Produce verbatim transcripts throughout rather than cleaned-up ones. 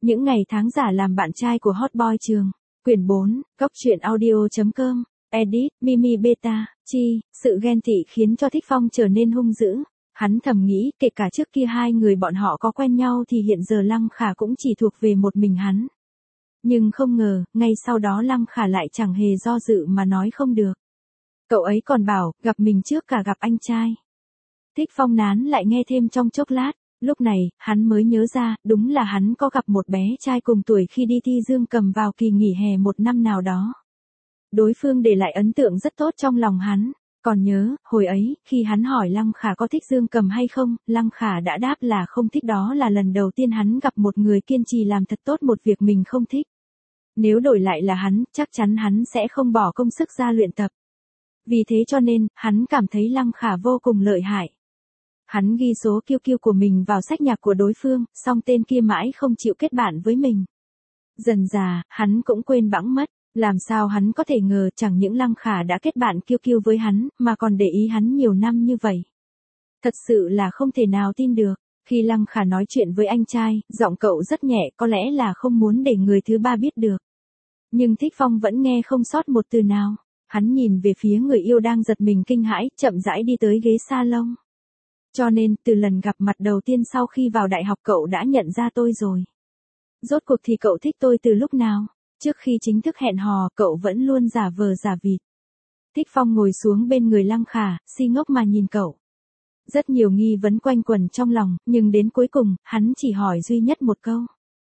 Những ngày tháng giả làm bạn trai của hot boy trường. Quyển bốn, góc truyện audio.com. Edit, Mimi Beta, Chi, sự ghen tị khiến cho Thích Phong trở nên hung dữ. Hắn thầm nghĩ, kể cả trước kia hai người bọn họ có quen nhau thì hiện giờ Lăng Khả cũng chỉ thuộc về một mình hắn. Nhưng không ngờ, ngay sau đó Lăng Khả lại chẳng hề do dự mà nói không được. Cậu ấy còn bảo, gặp mình trước cả gặp anh trai. Thích Phong nán lại nghe thêm trong chốc lát, lúc này, hắn mới nhớ ra, đúng là hắn có gặp một bé trai cùng tuổi khi đi thi Dương Cầm vào kỳ nghỉ hè một năm nào đó. Đối phương để lại ấn tượng rất tốt trong lòng hắn. Còn nhớ, hồi ấy, khi hắn hỏi Lăng Khả có thích Dương Cầm hay không, Lăng Khả đã đáp là không thích, đó là lần đầu tiên hắn gặp một người kiên trì làm thật tốt một việc mình không thích. Nếu đổi lại là hắn, chắc chắn hắn sẽ không bỏ công sức ra luyện tập. Vì thế cho nên, hắn cảm thấy Lăng Khả vô cùng lợi hại. Hắn ghi số kiu kiu của mình vào sách nhạc của đối phương, song tên kia mãi không chịu kết bạn với mình. Dần dà, hắn cũng quên bẵng mất. Làm sao hắn có thể ngờ chẳng những Lăng Khả đã kết bạn kiu kiu với hắn, mà còn để ý hắn nhiều năm như vậy. Thật sự là không thể nào tin được. Khi Lăng Khả nói chuyện với anh trai, giọng cậu rất nhẹ, có lẽ là không muốn để người thứ ba biết được. Nhưng Thích Phong vẫn nghe không sót một từ nào. Hắn nhìn về phía người yêu đang giật mình kinh hãi, chậm rãi đi tới ghế salon. Cho nên, từ lần gặp mặt đầu tiên sau khi vào đại học cậu đã nhận ra tôi rồi. Rốt cuộc thì cậu thích tôi từ lúc nào? Trước khi chính thức hẹn hò, cậu vẫn luôn giả vờ giả vịt. Thích Phong ngồi xuống bên người Lăng Khả, si ngốc mà nhìn cậu. Rất nhiều nghi vấn quanh quẩn trong lòng, nhưng đến cuối cùng, hắn chỉ hỏi duy nhất một câu.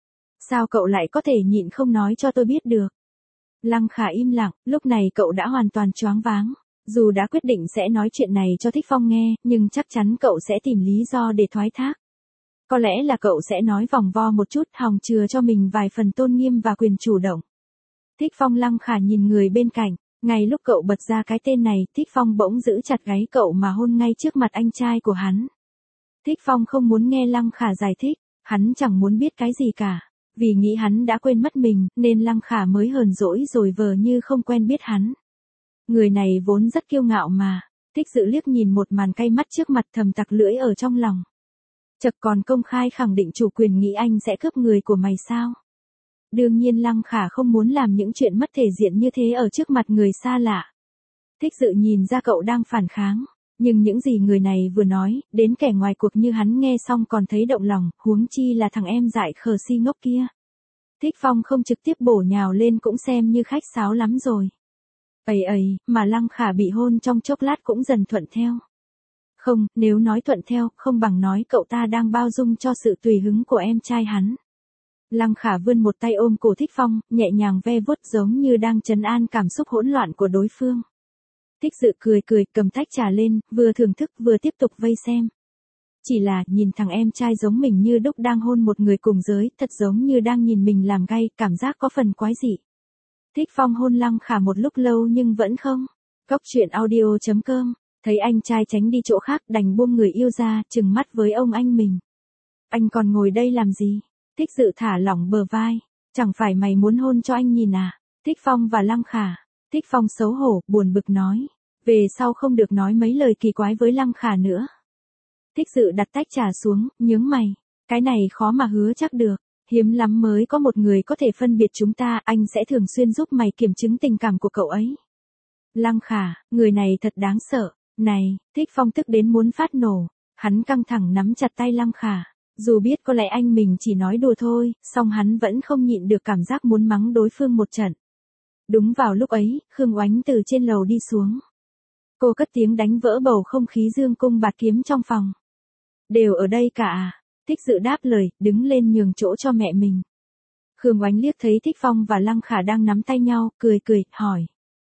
Sao cậu lại có thể nhịn không nói cho tôi biết được? Lăng Khả im lặng, lúc này cậu đã hoàn toàn choáng váng. Dù đã quyết định sẽ nói chuyện này cho Thích Phong nghe, nhưng chắc chắn cậu sẽ tìm lý do để thoái thác. Có lẽ là cậu sẽ nói vòng vo một chút, hòng chừa cho mình vài phần tôn nghiêm và quyền chủ động. Thích Phong Lăng Khả nhìn người bên cạnh, ngay lúc cậu bật ra cái tên này, Thích Phong bỗng giữ chặt gáy cậu mà hôn ngay trước mặt anh trai của hắn. Thích Phong không muốn nghe Lăng Khả giải thích, hắn chẳng muốn biết cái gì cả. Vì nghĩ hắn đã quên mất mình, nên Lăng Khả mới hờn dỗi rồi vờ như không quen biết hắn. Người này vốn rất kiêu ngạo mà. Thích Dự liếc nhìn một màn cay mắt trước mặt thầm tặc lưỡi ở trong lòng. Chật còn công khai khẳng định chủ quyền, nghĩ anh sẽ cướp người của mày sao? Đương nhiên Lăng Khả không muốn làm những chuyện mất thể diện như thế ở trước mặt người xa lạ. Thích Dự nhìn ra cậu đang phản kháng, nhưng những gì người này vừa nói, đến kẻ ngoài cuộc như hắn nghe xong còn thấy động lòng, huống chi là thằng em dại khờ si ngốc kia. Thích Phong không trực tiếp bổ nhào lên cũng xem như khách sáo lắm rồi. Ây ây, mà Lăng Khả bị hôn trong chốc lát cũng dần thuận theo. Không, nếu nói thuận theo, không bằng nói cậu ta đang bao dung cho sự tùy hứng của em trai hắn. Lăng Khả vươn một tay ôm cổ Thích Phong, nhẹ nhàng ve vuốt giống như đang trấn an cảm xúc hỗn loạn của đối phương. Thích Dự cười cười, cầm tách trà lên, vừa thưởng thức vừa tiếp tục vây xem. Chỉ là, nhìn thằng em trai giống mình như đúc đang hôn một người cùng giới, thật giống như đang nhìn mình làm gay, cảm giác có phần quái dị. Thích Phong hôn Lăng Khả một lúc lâu nhưng vẫn không. Góc truyện audio.com, thấy anh trai tránh đi chỗ khác đành buông người yêu ra, trừng mắt với ông anh mình. Anh còn ngồi đây làm gì? Thích Dự thả lỏng bờ vai. Chẳng phải mày muốn hôn cho anh nhìn à? Thích Phong và Lăng Khả. Thích Phong xấu hổ, buồn bực nói. Về sau không được nói mấy lời kỳ quái với Lăng Khả nữa. Thích Dự đặt tách trà xuống, nhướng mày. Cái này khó mà hứa chắc được. Hiếm lắm mới có một người có thể phân biệt chúng ta, anh sẽ thường xuyên giúp mày kiểm chứng tình cảm của cậu ấy. Lăng Khả, người này thật đáng sợ. Này, Thích Phong tức đến muốn phát nổ. Hắn căng thẳng nắm chặt tay Lăng Khả. Dù biết có lẽ anh mình chỉ nói đùa thôi, song hắn vẫn không nhịn được cảm giác muốn mắng đối phương một trận. Đúng vào lúc ấy, Khương Oánh từ trên lầu đi xuống. Cô cất tiếng đánh vỡ bầu không khí dương cung bạt kiếm trong phòng. Đều ở đây cả à? Thích Dự đáp lời, đứng lên nhường chỗ cho mẹ mình. Khương Oánh liếc thấy Thích Phong và Lăng Khả đang nắm tay nhau, cười cười, hỏi.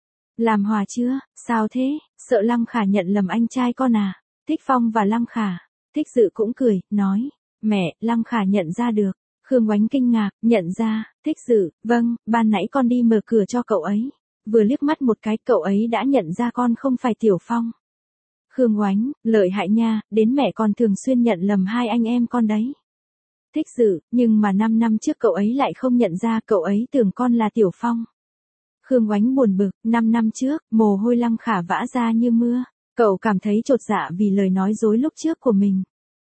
Làm hòa chưa, sao thế, sợ Lăng Khả nhận lầm anh trai con à? Thích Phong và Lăng Khả. Thích Dự cũng cười, nói. Mẹ, Lăng Khả nhận ra được. Khương Oánh kinh ngạc, nhận ra. Thích Dự, vâng, ban nãy con đi mở cửa cho cậu ấy. Vừa liếc mắt một cái cậu ấy đã nhận ra con không phải Tiểu Phong. Khương Oánh, lợi hại nha, đến mẹ con thường xuyên nhận lầm hai anh em con đấy. Thích Dự, nhưng mà năm năm trước cậu ấy lại không nhận ra, cậu ấy tưởng con là Tiểu Phong. Khương Oánh buồn bực, năm năm trước, mồ hôi Lăng Khả vã ra như mưa. Cậu cảm thấy chột dạ vì lời nói dối lúc trước của mình.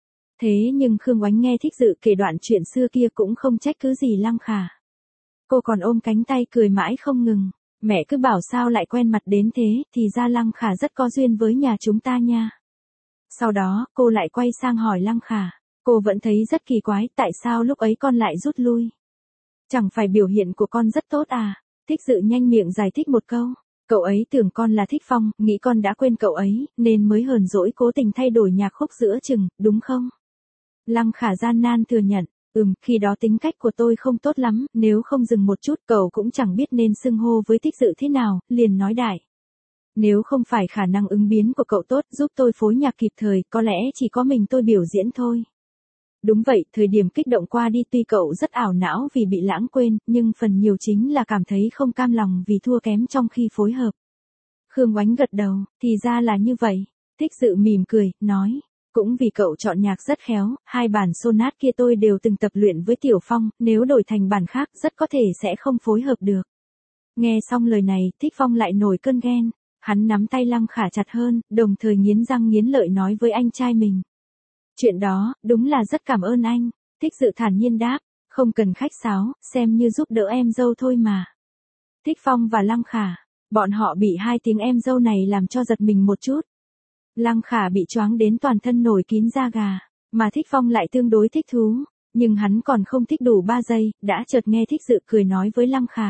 Thế nhưng Khương Oánh nghe Thích Dự kể đoạn chuyện xưa kia cũng không trách cứ gì Lăng Khả. Cô còn ôm cánh tay cười mãi không ngừng. Mẹ cứ bảo sao lại quen mặt đến thế, thì ra Lăng Khả rất có duyên với nhà chúng ta nha. Sau đó, cô lại quay sang hỏi Lăng Khả. Cô vẫn thấy rất kỳ quái, tại sao lúc ấy con lại rút lui? Chẳng phải biểu hiện của con rất tốt à? Thích Dự nhanh miệng giải thích một câu. Cậu ấy tưởng con là Thích Phong, nghĩ con đã quên cậu ấy, nên mới hờn dỗi cố tình thay đổi nhạc khúc giữa chừng, đúng không? Lăng Khả gian nan thừa nhận. Ừm, khi đó tính cách của tôi không tốt lắm, nếu không dừng một chút cậu cũng chẳng biết nên xưng hô với Thích Dự thế nào, liền nói đại. Nếu không phải khả năng ứng biến của cậu tốt giúp tôi phối nhạc kịp thời, có lẽ chỉ có mình tôi biểu diễn thôi. Đúng vậy, thời điểm kích động qua đi tuy cậu rất ảo não vì bị lãng quên, nhưng phần nhiều chính là cảm thấy không cam lòng vì thua kém trong khi phối hợp. Khương Oánh gật đầu, thì ra là như vậy. Thích Dự mỉm cười, nói. Cũng vì cậu chọn nhạc rất khéo, hai bản sonat kia tôi đều từng tập luyện với Tiểu Phong, nếu đổi thành bản khác rất có thể sẽ không phối hợp được. Nghe xong lời này, Thích Phong lại nổi cơn ghen. Hắn nắm tay Lăng Khả chặt hơn, đồng thời nghiến răng nghiến lợi nói với anh trai mình. Chuyện đó, đúng là rất cảm ơn anh. Thích Dự thản nhiên đáp, không cần khách sáo, xem như giúp đỡ em dâu thôi mà. Thích Phong và Lăng Khả, bọn họ bị hai tiếng em dâu này làm cho giật mình một chút. Lăng Khả bị choáng đến toàn thân nổi kín da gà, mà Thích Phong lại tương đối thích thú, nhưng hắn còn không thích đủ ba giây, đã chợt nghe Thích Dự cười nói với Lăng Khả.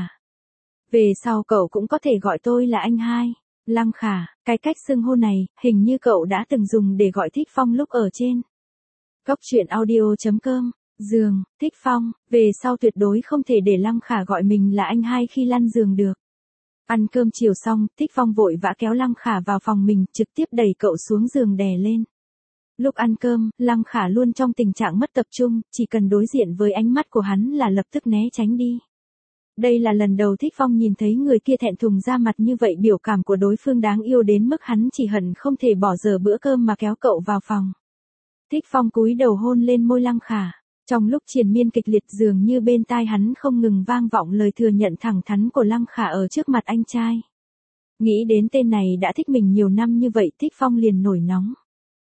Về sau cậu cũng có thể gọi tôi là anh hai. Lăng Khả, cái cách xưng hô này, hình như cậu đã từng dùng để gọi Thích Phong lúc ở trên. Góc truyện audio chấm com, giường, Thích Phong, về sau tuyệt đối không thể để Lăng Khả gọi mình là anh hai khi lăn giường được. Ăn cơm chiều xong, Thích Phong vội vã kéo Lăng Khả vào phòng mình, trực tiếp đẩy cậu xuống giường đè lên. Lúc ăn cơm, Lăng Khả luôn trong tình trạng mất tập trung, chỉ cần đối diện với ánh mắt của hắn là lập tức né tránh đi. Đây là lần đầu Thích Phong nhìn thấy người kia thẹn thùng ra mặt như vậy, biểu cảm của đối phương đáng yêu đến mức hắn chỉ hận không thể bỏ dở bữa cơm mà kéo cậu vào phòng. Thích Phong cúi đầu hôn lên môi Lăng Khả. Trong lúc triền miên kịch liệt dường như bên tai hắn không ngừng vang vọng lời thừa nhận thẳng thắn của Lăng Khả ở trước mặt anh trai. Nghĩ đến tên này đã thích mình nhiều năm như vậy, Thích Phong liền nổi nóng.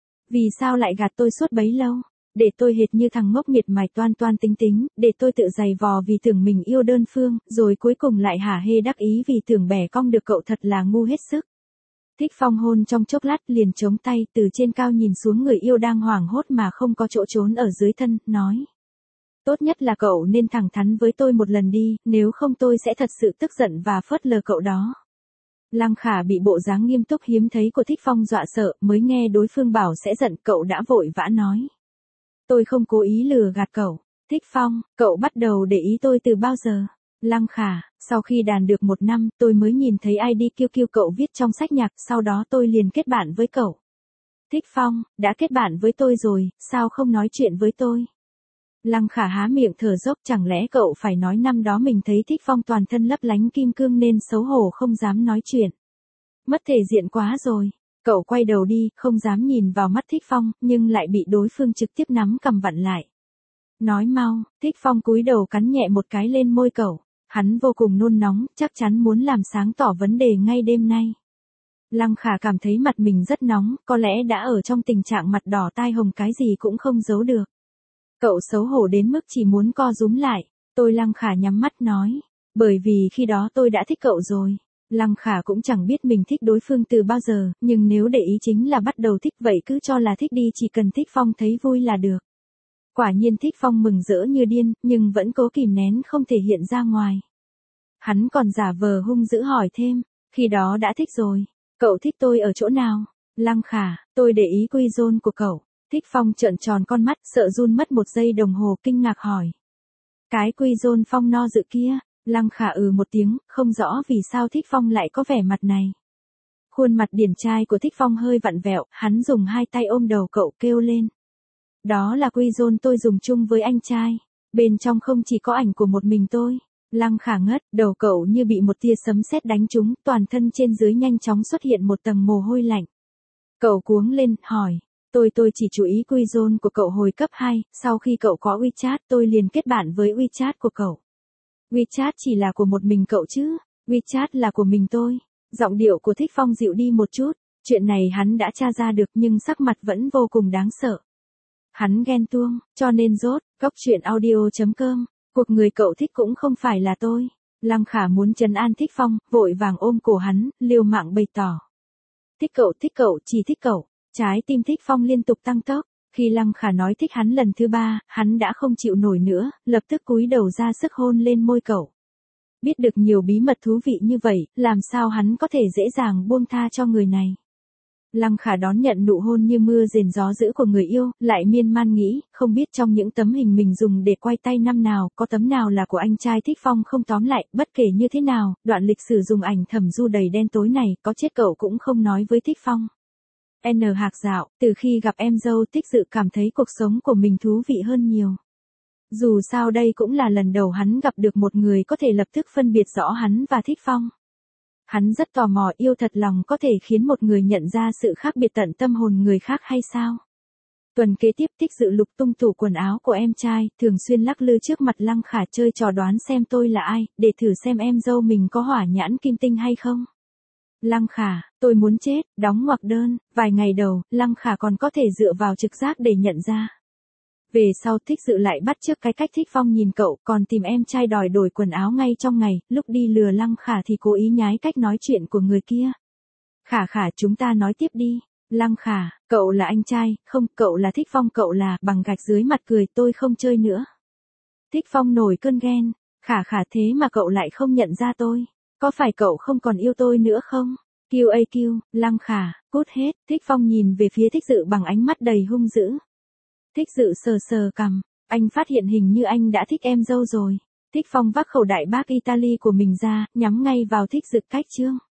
Vì sao lại gạt tôi suốt bấy lâu? Để tôi hệt như thằng ngốc miệt mài toan toan tính tính, để tôi tự giày vò vì tưởng mình yêu đơn phương, rồi cuối cùng lại hả hê đắc ý vì tưởng bẻ cong được cậu, thật là ngu hết sức. Thích Phong hôn trong chốc lát liền chống tay từ trên cao nhìn xuống người yêu đang hoảng hốt mà không có chỗ trốn ở dưới thân, nói. Tốt nhất là cậu nên thẳng thắn với tôi một lần đi, nếu không tôi sẽ thật sự tức giận và phớt lờ cậu đó. Lăng Khả bị bộ dáng nghiêm túc hiếm thấy của Thích Phong dọa sợ, mới nghe đối phương bảo sẽ giận, cậu đã vội vã nói. Tôi không cố ý lừa gạt cậu. Thích Phong, cậu bắt đầu để ý tôi từ bao giờ? Lăng Khả, sau khi đàn được một năm, tôi mới nhìn thấy i đê kiu kiu cậu viết trong sách nhạc, sau đó tôi liền kết bạn với cậu. Thích Phong, đã kết bạn với tôi rồi, sao không nói chuyện với tôi? Lăng Khả há miệng thở dốc, chẳng lẽ cậu phải nói năm đó mình thấy Thích Phong toàn thân lấp lánh kim cương nên xấu hổ không dám nói chuyện. Mất thể diện quá rồi. Cậu quay đầu đi, không dám nhìn vào mắt Thích Phong, nhưng lại bị đối phương trực tiếp nắm cầm vặn lại. Nói mau, Thích Phong cúi đầu cắn nhẹ một cái lên môi cậu. Hắn vô cùng nôn nóng, chắc chắn muốn làm sáng tỏ vấn đề ngay đêm nay. Lăng Khả cảm thấy mặt mình rất nóng, có lẽ đã ở trong tình trạng mặt đỏ tai hồng, cái gì cũng không giấu được. Cậu xấu hổ đến mức chỉ muốn co rúm lại. Tôi Lăng Khả nhắm mắt nói. Bởi vì khi đó tôi đã thích cậu rồi. Lăng Khả cũng chẳng biết mình thích đối phương từ bao giờ, nhưng nếu để ý chính là bắt đầu thích, vậy cứ cho là thích đi, chỉ cần Thích Phong thấy vui là được. Quả nhiên Thích Phong mừng rỡ như điên, nhưng vẫn cố kìm nén không thể hiện ra ngoài. Hắn còn giả vờ hung dữ hỏi thêm, khi đó đã thích rồi, cậu thích tôi ở chỗ nào? Lăng Khả, tôi để ý quy zone của cậu. Thích Phong trợn tròn con mắt, sợ run mất một giây đồng hồ, kinh ngạc hỏi. Cái quy zone Phong no dự kia? Lăng Khả ừ một tiếng, không rõ vì sao Thích Phong lại có vẻ mặt này. Khuôn mặt điển trai của Thích Phong hơi vặn vẹo, hắn dùng hai tay ôm đầu cậu kêu lên. Đó là quy zone tôi dùng chung với anh trai. Bên trong không chỉ có ảnh của một mình tôi. Lăng Khả ngất, đầu cậu như bị một tia sấm sét đánh trúng, toàn thân trên dưới nhanh chóng xuất hiện một tầng mồ hôi lạnh. Cậu cuống lên, hỏi. Tôi tôi chỉ chú ý quy zone của cậu hồi cấp hai, sau khi cậu có WeChat tôi liền kết bạn với WeChat của cậu. WeChat chỉ là của một mình cậu chứ, WeChat là của mình tôi. Giọng điệu của Thích Phong dịu đi một chút, chuyện này hắn đã tra ra được nhưng sắc mặt vẫn vô cùng đáng sợ. Hắn ghen tuông, cho nên rốt. Góc truyện audio chấm com. Cuộc người cậu thích cũng không phải là tôi. Lăng Khả muốn trấn an Thích Phong, vội vàng ôm cổ hắn, liều mạng bày tỏ. Thích cậu, thích cậu, chỉ thích cậu. Trái tim Thích Phong liên tục tăng tốc. Khi Lăng Khả nói thích hắn lần thứ ba, hắn đã không chịu nổi nữa, lập tức cúi đầu ra sức hôn lên môi cậu. Biết được nhiều bí mật thú vị như vậy, làm sao hắn có thể dễ dàng buông tha cho người này. Lăng Khả đón nhận nụ hôn như mưa rền gió dữ của người yêu, lại miên man nghĩ, không biết trong những tấm hình mình dùng để quay tay năm nào, có tấm nào là của anh trai Thích Phong không. Tóm lại, bất kể như thế nào, đoạn lịch sử dùng ảnh Thẩm Du đầy đen tối này, có chết cậu cũng không nói với Thích Phong. N Hạc Dạo, từ khi gặp em dâu Thích Dự cảm thấy cuộc sống của mình thú vị hơn nhiều. Dù sao đây cũng là lần đầu hắn gặp được một người có thể lập tức phân biệt rõ hắn và Thích Phong. Hắn rất tò mò, yêu thật lòng có thể khiến một người nhận ra sự khác biệt tận tâm hồn người khác hay sao? Tuần kế tiếp Thích Dự lục tung tủ quần áo của em trai, thường xuyên lắc lư trước mặt Lăng Khả chơi trò đoán xem tôi là ai, để thử xem em dâu mình có hỏa nhãn kim tinh hay không. Lăng Khả, tôi muốn chết, đóng ngoặc đơn. Vài ngày đầu, Lăng Khả còn có thể dựa vào trực giác để nhận ra. Về sau Thích Dự lại bắt chước cái cách Thích Phong nhìn cậu, còn tìm em trai đòi đổi quần áo ngay trong ngày, lúc đi lừa Lăng Khả thì cố ý nhái cách nói chuyện của người kia. Khả Khả, chúng ta nói tiếp đi. Lăng Khả, cậu là anh trai, không, cậu là Thích Phong, cậu là, bằng gạch dưới mặt cười, tôi không chơi nữa. Thích Phong nổi cơn ghen. Khả Khả, thế mà cậu lại không nhận ra tôi. Có phải cậu không còn yêu tôi nữa không? Q A Q, Lăng Khả, cút hết. Thích Phong nhìn về phía Thích Dự bằng ánh mắt đầy hung dữ. Thích Dự sờ sờ cằm, anh phát hiện hình như anh đã thích em dâu rồi. Thích Phong vác khẩu đại bác Italy của mình ra, nhắm ngay vào Thích Dự cách chương.